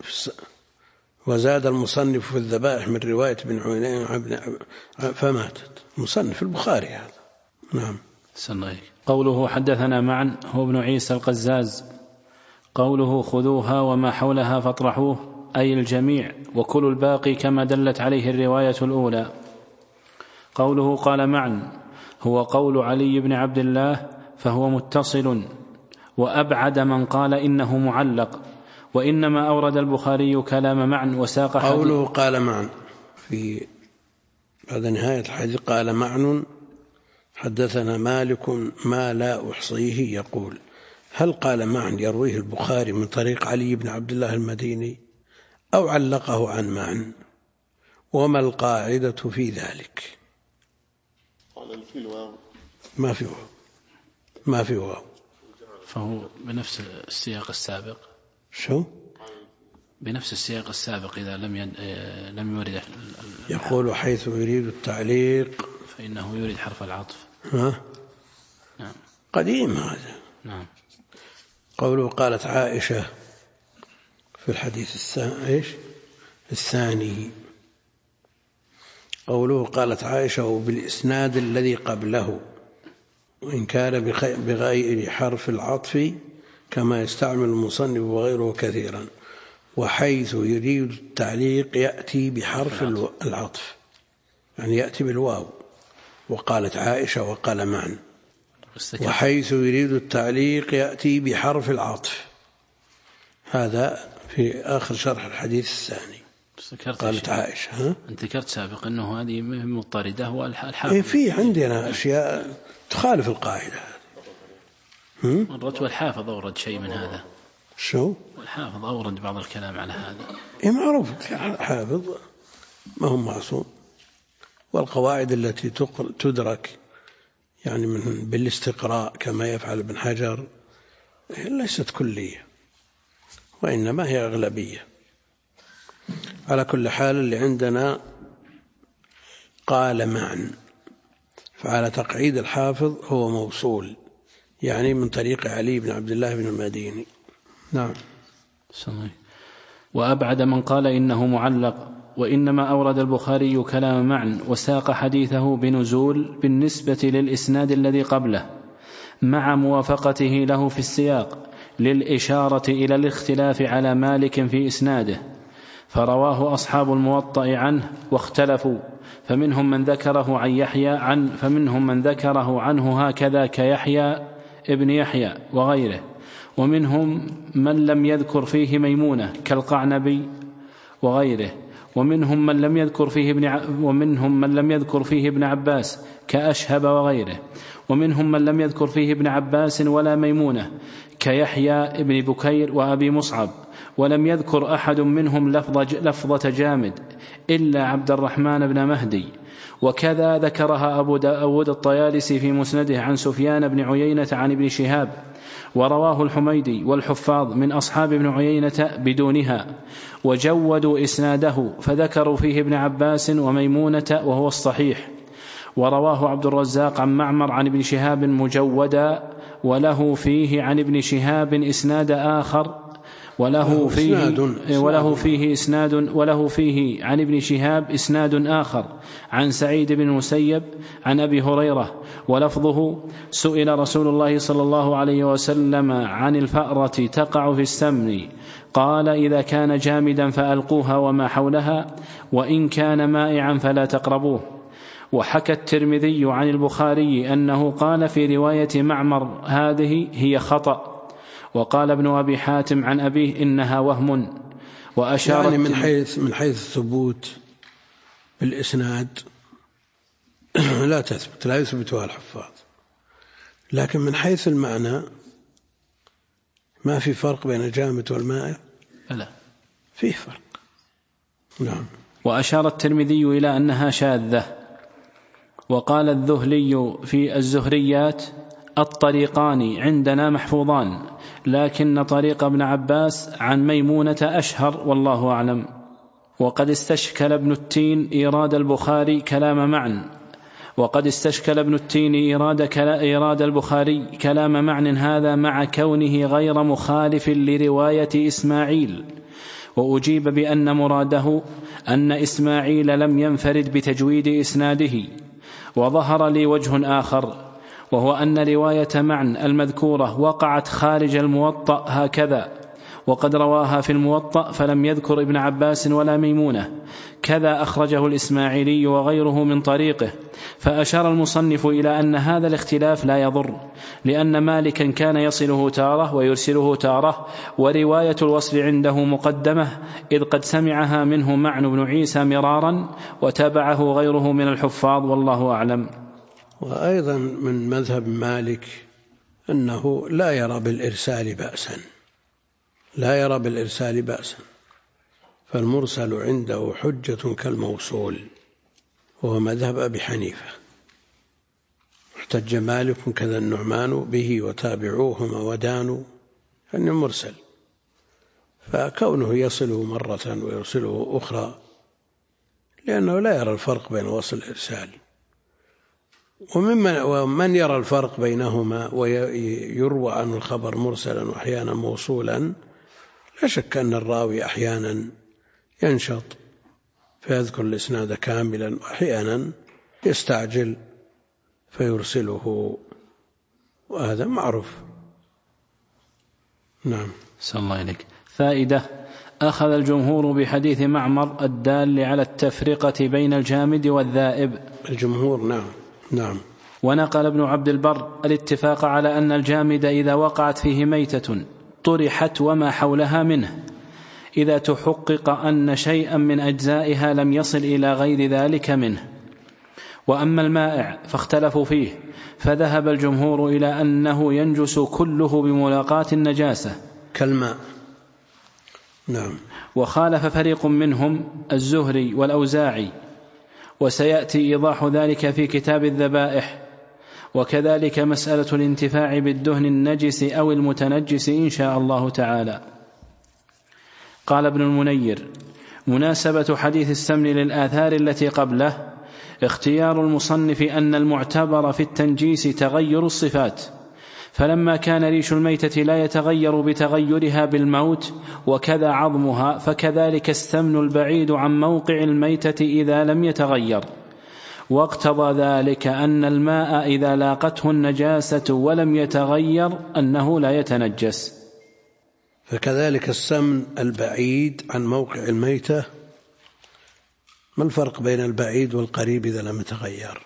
وزاد المصنف في الذبائح من رواية ابن عيينة فماتت. مصنف البخاري هذا. نعم. قوله حدثنا معا هو ابن عيسى القزاز. قوله خذوها وما حولها فاطرحوه أي الجميع، وكل الباقي كما دلت عليه الرواية الأولى. قوله قال معا هو قول علي بن عبد الله فهو متصل، وأبعد من قال إنه معلق، وإنما أورد البخاري كلام معا وساق قوله قال معا في بعد نهاية الحديث قال معا حدثنا مالك ما لا أحصيه، يقول هل قال معا يرويه البخاري من طريق علي بن عبد الله المديني أو علقه عن معا؟ وما القاعدة في ذلك؟ ما في واو فهو بنفس السياق السابق. شو؟ بنفس السياق السابق إذا لم يورد يقول حيث يريد التعليق فإنه يريد حرف العطف. نعم. قديم هذا. نعم. قوله قالت عائشة في الحديث الثاني قوله قالت عائشة وبالإسناد الذي قبله، وإن كان بغير حرف العطف كما يستعمل المصنف وغيره كثيرا، وحيث يريد التعليق يأتي بحرف العطف، يعني يأتي بالواو. وقالت عائشة وقال معا. وحيث يريد التعليق يأتي بحرف العطف. هذا في آخر شرح الحديث الثاني. قالت عائشة. أنت ذكرت سابقا أنه هذه مضطردة والحافظ. في عندنا أشياء تخالف القاعدة. مرت والحافظ أورد شيء من هذا. شو؟ والحافظ أورد بعض الكلام على هذا. معروف الحافظ ما هم معصوم، والقواعد التي تدرك يعني بالاستقراء كما يفعل ابن حجر ليست كلية، وإنما هي أغلبية. على كل حال اللي عندنا قال معا، فعلى تقعيد الحافظ هو موصول، يعني من طريق علي بن عبد الله بن المديني. نعم. وأبعد من قال إنه معلق، وإنما أورد البخاري كلام معا وساق حديثه بنزول بالنسبة للإسناد الذي قبله، مع موافقته له في السياق للإشارة إلى الاختلاف على مالك في إسناده، فرواه أصحاب الموطأ عنه واختلفوا، فمنهم من ذكره عن يحيى فمنهم من ذكره عنه هكذا كيحيى ابن يحيى وغيره، ومنهم من لم يذكر فيه ميمونة كالقعنبي وغيره، ومنهم من لم يذكر فيه ابن عباس كأشهب وغيره، ومنهم من لم يذكر فيه ابن عباس ولا ميمونة كيحيى ابن بكير وأبي مصعب، ولم يذكر أحد منهم لفظة جامد إلا عبد الرحمن بن مهدي. وكذا ذكرها أبو داود الطيالسي في مسنده عن سفيان بن عيينة عن ابن شهاب، ورواه الحميدي والحفاظ من أصحاب ابن عيينة بدونها، وجودوا إسناده فذكروا فيه ابن عباس وميمونة وهو الصحيح. ورواه عبد الرزاق عن معمر عن ابن شهاب مجودا، وله فيه عن ابن شهاب إسناد آخر وله فيه عن ابن شهاب إسناد آخر عن سعيد بن المسيب عن أبي هريرة، ولفظه: سئل رسول الله صلى الله عليه وسلم عن الفأرة تقع في السمن، قال: إذا كان جامدا فألقوها وما حولها، وإن كان مائعا فلا تقربوه. وحكى الترمذي عن البخاري أنه قال في رواية معمر: هذه هي خطأ. وقال ابن أبي حاتم عن أبيه: إنها وهم. وأشار يعني من حيث الثبوت بالإسناد لا تثبت، لا يثبتها الحفاظ، لكن من حيث المعنى ما في فرق بين الجامد والمائع، لا فيه فرق. نعم. وأشار الترمذي إلى أنها شاذة. وقال الذهلي في الزهريات: الطريقان عندنا محفوظان، لكن طريق ابن عباس عن ميمونة أشهر، والله أعلم. وقد استشكل ابن التين إيراد البخاري كلام معن هذا مع كونه غير مخالف لرواية إسماعيل. وأجيب بأن مراده أن إسماعيل لم ينفرد بتجويد إسناده. وظهر لي وجه آخر، وهو أن رواية معن المذكورة وقعت خارج الموطأ هكذا، وقد رواها في الموطأ فلم يذكر ابن عباس ولا ميمونة، كذا أخرجه الإسماعيلي وغيره من طريقه. فأشار المصنف إلى أن هذا الاختلاف لا يضر، لأن مالكا كان يصله تارة ويرسله تارة، ورواية الوصل عنده مقدمة، إذ قد سمعها منه معن بن عيسى مرارا، وتابعه غيره من الحفاظ، والله أعلم. وأيضا من مذهب مالك أنه لا يرى بالإرسال بأسا، فالمرسل عنده حجة كالموصول، وهو مذهب أبي حنيفة. احتج مالك كذا النعمان به وتابعوهما ودانوا، يعني مرسل، فكونه يصله مرة ويرسله أخرى لأنه لا يرى الفرق بين وصل الإرسال. ومن يرى الفرق بينهما ويروى عن الخبر مرسلا وأحيانا موصولا، لا شك أن الراوي أحيانا ينشط فيذكر الإسناد كاملا، وأحيانا يستعجل فيرسله، وهذا معروف. نعم. صلى الله عليك. فائدة: أخذ الجمهور بحديث معمر الدال على التفرقة بين الجامد والذائب. الجمهور نعم. ونقل ابن عبد البر الاتفاق على أن الجامد إذا وقعت فيه ميتة طرحت وما حولها منه، إذا تحقق أن شيئا من أجزائها لم يصل إلى غير ذلك منه. وأما المائع فاختلفوا فيه، فذهب الجمهور إلى أنه ينجس كله بملاقاة النجاسة كالماء. نعم. وخالف فريق منهم الزهري والأوزاعي، وسيأتي إيضاح ذلك في كتاب الذبائح. وكذلك مسألة الانتفاع بالدهن النجس أو المتنجس إن شاء الله تعالى. قال ابن المنير: مناسبة حديث السمن للآثار التي قبله اختيار المصنف أن المعتبر في التنجيس تغير الصفات، فلما كان ريش الميتة لا يتغير بتغيرها بالموت وكذا عظمها، فكذلك السمن البعيد عن موقع الميتة إذا لم يتغير. واقتضى ذلك أن الماء إذا لاقته النجاسة ولم يتغير أنه لا يتنجس. فكذلك السمن البعيد عن موقع الميتة، ما الفرق بين البعيد والقريب إذا لم يتغير؟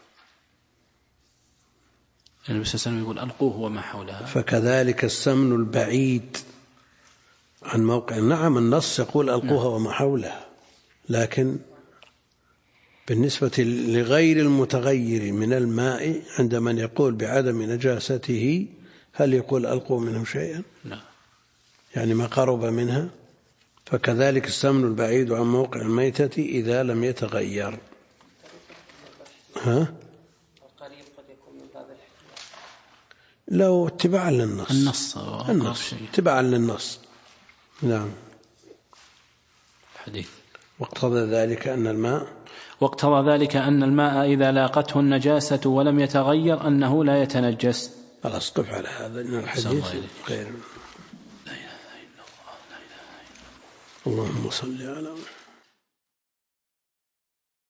النبي صلى الله عليه وسلم يقول: ألقوه وما حولها. فكذلك السمن البعيد عن موقع، نعم النص يقول ألقوها وما حولها، لكن بالنسبة لغير المتغير من الماء عند من يقول بعدم نجاسته، هل يقول ألقوا منه شيئا؟ لا، يعني ما قرب منها. فكذلك السمن البعيد عن موقع الميتة إذا لم يتغير. القريب قد يكون من باب الاحتمال، لو اتباعا للنص اتباعا للنص. نعم. الحديث: واقتضى ذلك أن الماء إذا لاقته النجاسة ولم يتغير أنه لا يتنجس. خلاص قف على هذا، إن الحديث غير. لا إله إلا الله، لا إله اللهم صل على محمد.